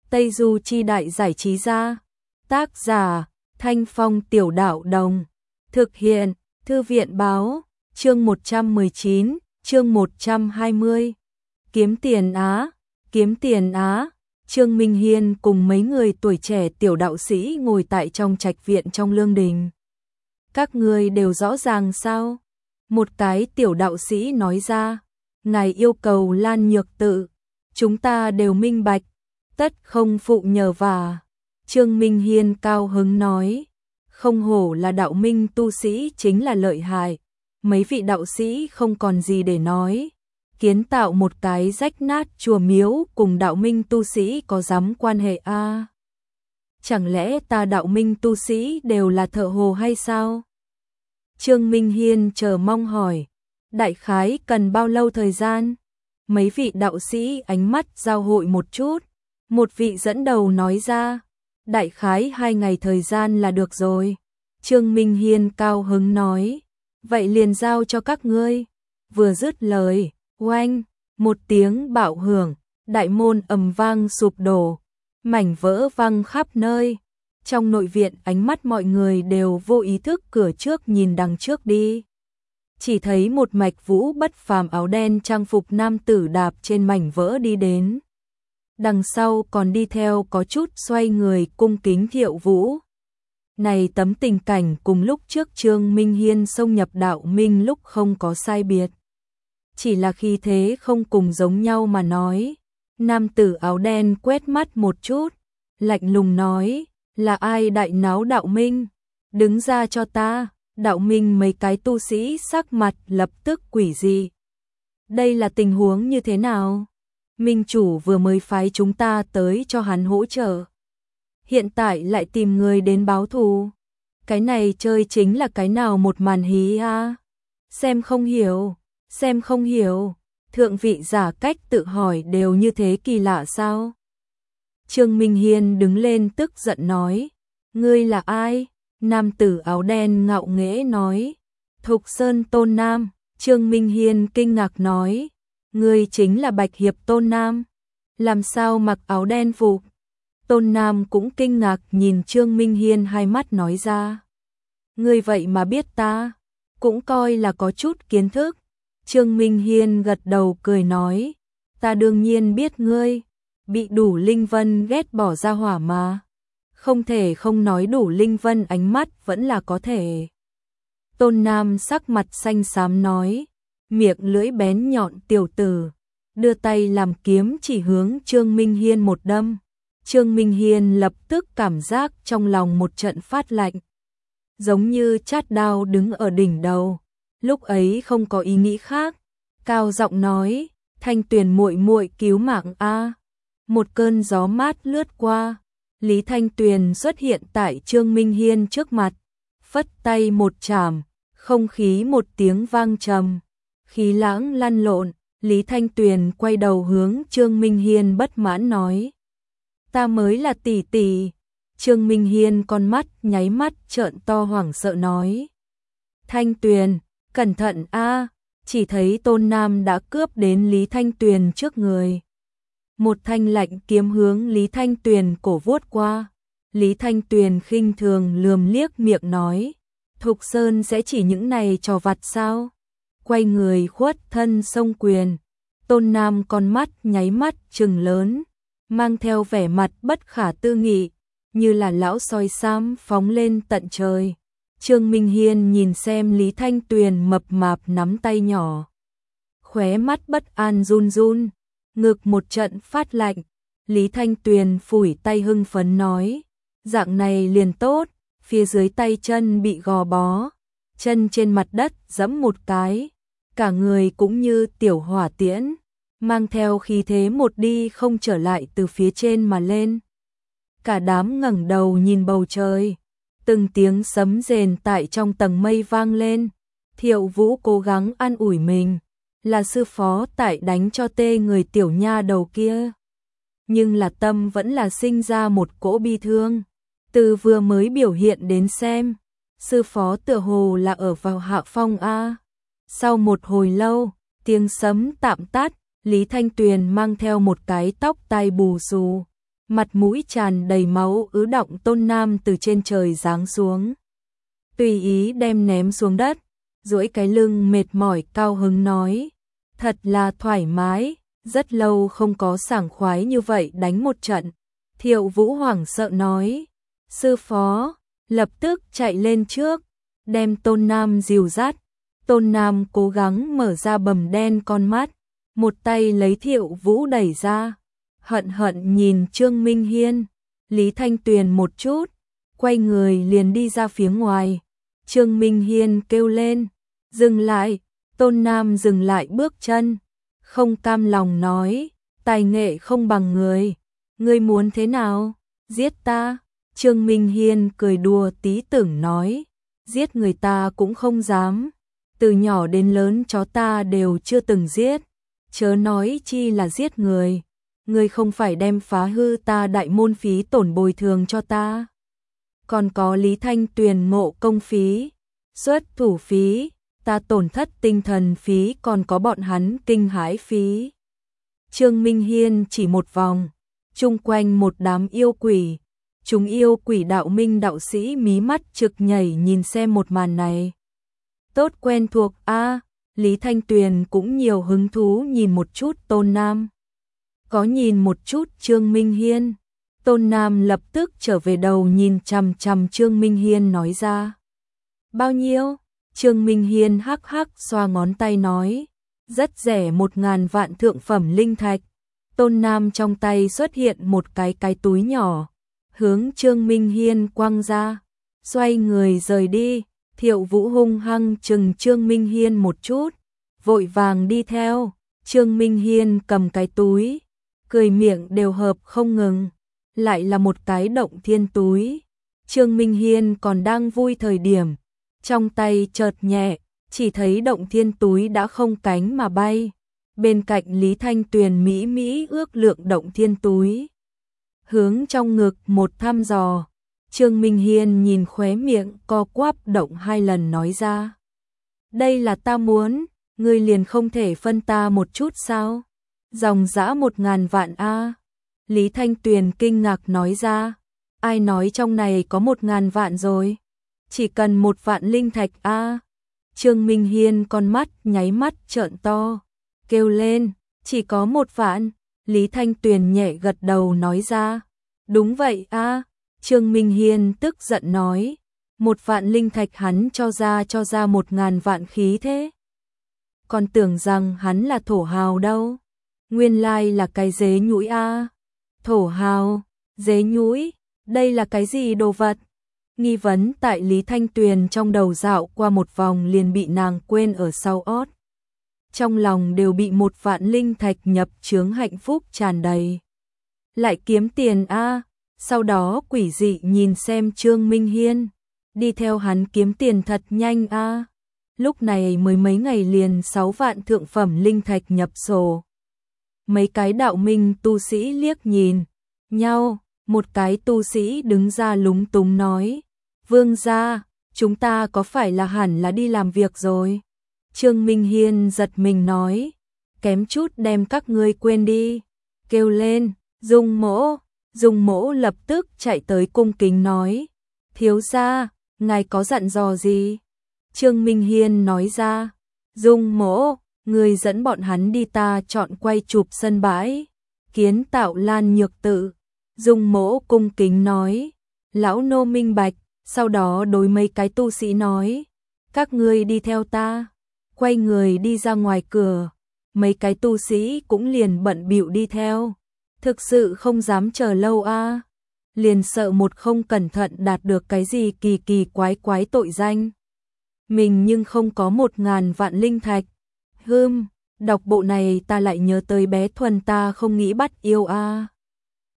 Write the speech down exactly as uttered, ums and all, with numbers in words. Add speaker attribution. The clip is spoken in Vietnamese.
Speaker 1: Tây Du Chi Đại Giải Trí Gia. Tác giả Thanh Phong Tiểu Đạo Đồng. Thực hiện Thư viện Báo. Chương một trăm mười chín, chương một trăm hai mươi. Kiếm tiền Á, kiếm tiền Á. Trương Minh Hiên cùng mấy người tuổi trẻ tiểu đạo sĩ ngồi tại trong trạch viện trong lương đình. Các ngươi đều rõ ràng sao? Một cái tiểu đạo sĩ nói ra. Ngài yêu cầu Lan Nhược Tự. Chúng ta đều minh bạch. Tất không phụ nhờ vả. Trương Minh Hiên cao hứng nói. Không hổ là đạo minh tu sĩ chính là lợi hại. Mấy vị đạo sĩ không còn gì để nói. Kiến tạo một cái rách nát chùa miếu cùng đạo minh tu sĩ có dám quan hệ a? À? Chẳng lẽ ta đạo minh tu sĩ đều là thợ hồ hay sao? Trương Minh Hiên chờ mong hỏi. Đại khái cần bao lâu thời gian? Mấy vị đạo sĩ ánh mắt giao hội một chút. Một vị dẫn đầu nói ra. Đại khái hai ngày thời gian là được rồi. Trương Minh Hiên cao hứng nói. Vậy liền giao cho các ngươi. Vừa dứt lời, oanh, một tiếng bạo hưởng, đại môn ầm vang sụp đổ, mảnh vỡ văng khắp nơi. Trong nội viện ánh mắt mọi người đều vô ý thức cửa trước nhìn đằng trước đi. Chỉ thấy một mạch vũ bất phàm áo đen trang phục nam tử đạp trên mảnh vỡ đi đến. Đằng sau còn đi theo có chút xoay người cung kính Thiệu Vũ. Này tấm tình cảnh cùng lúc trước Trương Minh Hiên xông nhập đạo minh lúc không có sai biệt. Chỉ là khi thế không cùng giống nhau mà nói. Nam tử áo đen quét mắt một chút, lạnh lùng nói, là ai đại náo đạo minh? Đứng ra cho ta. Đạo minh mấy cái tu sĩ sắc mặt lập tức quỷ dị. Đây là tình huống như thế nào? Minh chủ vừa mới phái chúng ta tới cho hắn hỗ trợ. Hiện tại lại tìm người đến báo thù. Cái này chơi chính là cái nào một màn hí a? Xem không hiểu, xem không hiểu. Thượng vị giả cách tự hỏi đều như thế kỳ lạ sao? Trương Minh Hiên đứng lên tức giận nói. Ngươi là ai? Nam tử áo đen ngạo nghễ nói. Thục Sơn Tôn Nam. Trương Minh Hiên kinh ngạc nói. Ngươi chính là Bạch Hiệp Tôn Nam. Làm sao mặc áo đen phục? Tôn Nam cũng kinh ngạc nhìn Trương Minh Hiên hai mắt nói ra. Ngươi vậy mà biết ta, cũng coi là có chút kiến thức. Trương Minh Hiên gật đầu cười nói. Ta đương nhiên biết ngươi, bị Đủ Linh Vân ghét bỏ ra hỏa mà. Không thể không nói Đủ Linh Vân ánh mắt vẫn là có thể. Tôn Nam sắc mặt xanh xám nói. Miệng lưỡi bén nhọn tiểu tử, đưa tay làm kiếm chỉ hướng Trương Minh Hiên một đâm. Trương Minh Hiên lập tức cảm giác trong lòng một trận phát lạnh. Giống như chát đao đứng ở đỉnh đầu. Lúc ấy không có ý nghĩ khác. Cao giọng nói, Thanh Tuyền muội muội cứu mạng a. Một cơn gió mát lướt qua. Lý Thanh Tuyền xuất hiện tại Trương Minh Hiên trước mặt. Phất tay một chảm, không khí một tiếng vang trầm. Khí lãng lăn lộn, Lý Thanh Tuyền quay đầu hướng Trương Minh Hiên bất mãn nói. Ta mới là tỷ tỷ. Trương Minh Hiên con mắt nháy mắt trợn to hoảng sợ nói. Thanh Tuyền, cẩn thận a. Chỉ thấy Tôn Nam đã cướp đến Lý Thanh Tuyền trước người. Một thanh lạnh kiếm hướng Lý Thanh Tuyền cổ vuốt qua. Lý Thanh Tuyền khinh thường lườm liếc miệng nói. Thục Sơn sẽ chỉ những này trò vặt sao? Quay người khuất thân xông quyền. Tôn Nam con mắt nháy mắt trừng lớn, mang theo vẻ mặt bất khả tư nghị, như là lão sói xám phóng lên tận trời. Trương Minh Hiên nhìn xem Lý Thanh Tuyền mập mạp nắm tay nhỏ. Khóe mắt bất an run run, ngực một trận phát lạnh. Lý Thanh Tuyền phủi tay hưng phấn nói. Dạng này liền tốt, phía dưới tay chân bị gò bó. Chân trên mặt đất giẫm một cái. Cả người cũng như tiểu hỏa tiễn, mang theo khí thế một đi không trở lại từ phía trên mà lên. Cả đám ngẩng đầu nhìn bầu trời, từng tiếng sấm rền tại trong tầng mây vang lên. Thiệu Vũ cố gắng an ủi mình, là sư phó tại đánh cho tê người tiểu nha đầu kia. Nhưng là tâm vẫn là sinh ra một cỗ bi thương. Từ vừa mới biểu hiện đến xem, sư phó tựa hồ là ở vào hạ phong a. Sau một hồi lâu, tiếng sấm tạm tắt, Lý Thanh Tuyền mang theo một cái tóc tai bù xù, mặt mũi tràn đầy máu ứ đọng Tôn Nam từ trên trời giáng xuống. Tùy ý đem ném xuống đất, duỗi cái lưng mệt mỏi cao hứng nói, thật là thoải mái, rất lâu không có sảng khoái như vậy đánh một trận. Thiệu Vũ hoảng sợ nói, sư phó, lập tức chạy lên trước, đem Tôn Nam dìu dắt. Tôn Nam cố gắng mở ra bầm đen con mắt, một tay lấy Thiệu Vũ đẩy ra, hận hận nhìn Trương Minh Hiên, Lý Thanh Tuyền một chút, quay người liền đi ra phía ngoài. Trương Minh Hiên kêu lên, dừng lại, Tôn Nam dừng lại bước chân, không cam lòng nói, tài nghệ không bằng người, ngươi muốn thế nào, giết ta. Trương Minh Hiên cười đùa tí tưởng nói, giết người ta cũng không dám, từ nhỏ đến lớn chó ta đều chưa từng giết, chớ nói chi là giết người, ngươi không phải đem phá hư ta đại môn phí tổn bồi thường cho ta. Còn có Lý Thanh Tuyền ngộ công phí, xuất thủ phí, ta tổn thất tinh thần phí, còn có bọn hắn kinh hãi phí. Trương Minh Hiên chỉ một vòng, chung quanh một đám yêu quỷ, chúng yêu quỷ đạo minh đạo sĩ mí mắt trực nhảy nhìn xem một màn này. Tốt quen thuộc a, à, Lý Thanh Tuyền cũng nhiều hứng thú nhìn một chút Tôn Nam. Có nhìn một chút Trương Minh Hiên, Tôn Nam lập tức trở về đầu nhìn chằm chằm Trương Minh Hiên nói ra. Bao nhiêu? Trương Minh Hiên hắc hắc xoa ngón tay nói, rất rẻ, một ngàn vạn thượng phẩm linh thạch. Tôn Nam trong tay xuất hiện một cái cái túi nhỏ, hướng Trương Minh Hiên quăng ra, xoay người rời đi. Thiệu Vũ hung hăng chừng Trương Minh Hiên một chút, vội vàng đi theo. Trương Minh Hiên cầm cái túi, cười miệng đều hợp không ngừng, lại là một cái động thiên túi. Trương Minh Hiên còn đang vui thời điểm, trong tay chợt nhẹ, chỉ thấy động thiên túi đã không cánh mà bay. Bên cạnh Lý Thanh Tuyền mỹ mỹ ước lượng động thiên túi, hướng trong ngực một thăm dò. Trương Minh Hiên nhìn khóe miệng co quắp động hai lần nói ra, đây là ta muốn, ngươi liền không thể phân ta một chút sao? Dòng dã một ngàn vạn a. Lý Thanh Tuyền kinh ngạc nói ra, ai nói trong này có một ngàn vạn rồi? Chỉ cần một vạn linh thạch a. Trương Minh Hiên con mắt nháy mắt trợn to, kêu lên, chỉ có một vạn. Lý Thanh Tuyền nhẹ gật đầu nói ra, đúng vậy a. Trương Minh Hiên tức giận nói, một vạn linh thạch hắn cho ra cho ra một ngàn vạn khí thế. Còn tưởng rằng hắn là thổ hào đâu, nguyên lai là cái dế nhũi a. Thổ hào, dế nhũi, đây là cái gì đồ vật? Nghi vấn tại Lý Thanh Tuyền trong đầu dạo qua một vòng liền bị nàng quên ở sau ót. Trong lòng đều bị một vạn linh thạch nhập chướng hạnh phúc tràn đầy. Lại kiếm tiền a. Sau đó quỷ dị nhìn xem Trương Minh Hiên, đi theo hắn kiếm tiền thật nhanh a. Lúc này mới mấy ngày liền sáu vạn thượng phẩm linh thạch nhập sổ. Mấy cái đạo minh tu sĩ liếc nhìn nhau, một cái tu sĩ đứng ra lúng túng nói, vương gia, chúng ta có phải là hẳn là đi làm việc rồi? Trương Minh Hiên giật mình nói, kém chút đem các ngươi quên đi, kêu lên, Dung Mỗ. Dung Mỗ lập tức chạy tới cung kính nói, thiếu gia, ngài có dặn dò gì? Trương Minh Hiên nói ra, Dung Mỗ, người dẫn bọn hắn đi ta chọn quay chụp sân bãi, kiến tạo Lan Nhược Tự. Dung Mỗ cung kính nói, lão nô minh bạch. Sau đó đối mấy cái tu sĩ nói, các ngươi đi theo ta. Quay người đi ra ngoài cửa, mấy cái tu sĩ cũng liền bận bịu đi theo. Thực sự không dám chờ lâu a, liền sợ một không cẩn thận đạt được cái gì kỳ kỳ quái quái tội danh. Mình nhưng không có một ngàn vạn linh thạch. Hừm, đọc bộ này ta lại nhớ tới bé Thuần ta không nghĩ bắt yêu a.